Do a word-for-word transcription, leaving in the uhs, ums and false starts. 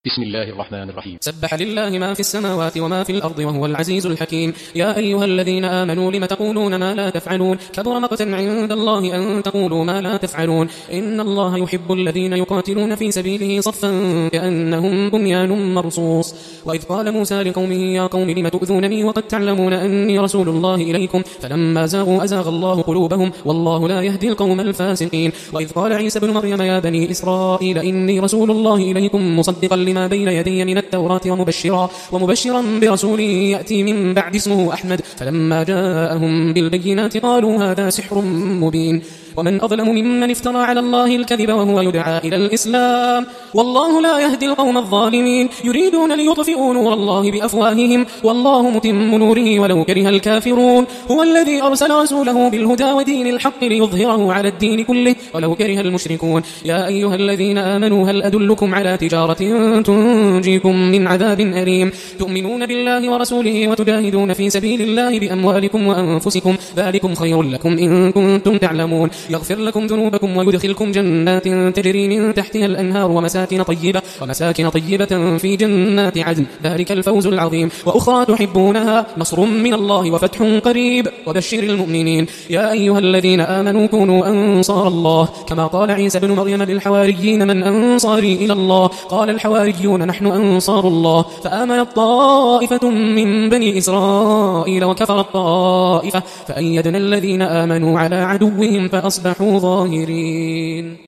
بسم الله الرحمن الرحيم. سبح لله ما في السماوات وما في الأرض وهو العزيز الحكيم. يا أيها الذين آمنوا لم تقولون ما لا تفعلون كبر مقتا عند الله أن تقولوا ما لا تفعلون إن الله يحب الذين يقاتلون في سبيله صفا كأنهم بنيان مرصوص. وإذ قال موسى لقومه يا قوم لم تؤذونني وقد تعلمون أني رسول الله إليكم فلما زاغوا أزاغ الله قلوبهم والله لا يهدي القوم الفاسقين. وإذ قال عيسى بن مريم يا بني إسرائيل إني رسول الله إليكم مصدقا لما بين يدي من التوراة ومبشرا, ومبشرا برسول يأتي من بعد اسمه أحمد فلما جاءهم بالبينات قالوا هذا سحر مبين. ومن أظلم ممن افترى على الله الكذب وهو يدعى إلى الإسلام والله لا يهدي القوم الظالمين. يريدون ليطفئوا نور الله بأفواههم والله متم نوره ولو كره الكافرون. هو الذي أرسل رسوله بالهدى ودين الحق ليظهره على الدين كله ولو كره المشركون. يا أيها الذين آمنوا هل أدلكم على تجارة تنجيكم من عذاب أليم تؤمنون بالله ورسوله وتجاهدون في سبيل الله بأموالكم وأنفسكم ذلكم خير لكم إن كنتم تعلمون. يغفر لكم ذنوبكم ويدخلكم جنات تجري من تحتها الأنهار ومساكن طيبة, ومساكن طيبة في جنات عدن ذلك الفوز العظيم. وأخرى تحبونها نصر من الله وفتح قريب وبشر المؤمنين. يا أيها الذين آمنوا كونوا أنصار الله كما قال عيسى بن مريم للحواريين من أنصاري إلى الله قال الحواريون نحن أنصار الله فآمنت طائفة من بني إسرائيل وكفرت طائفة فأيدنا الذين آمنوا على عدوهم فأصبحوا ظاهرين.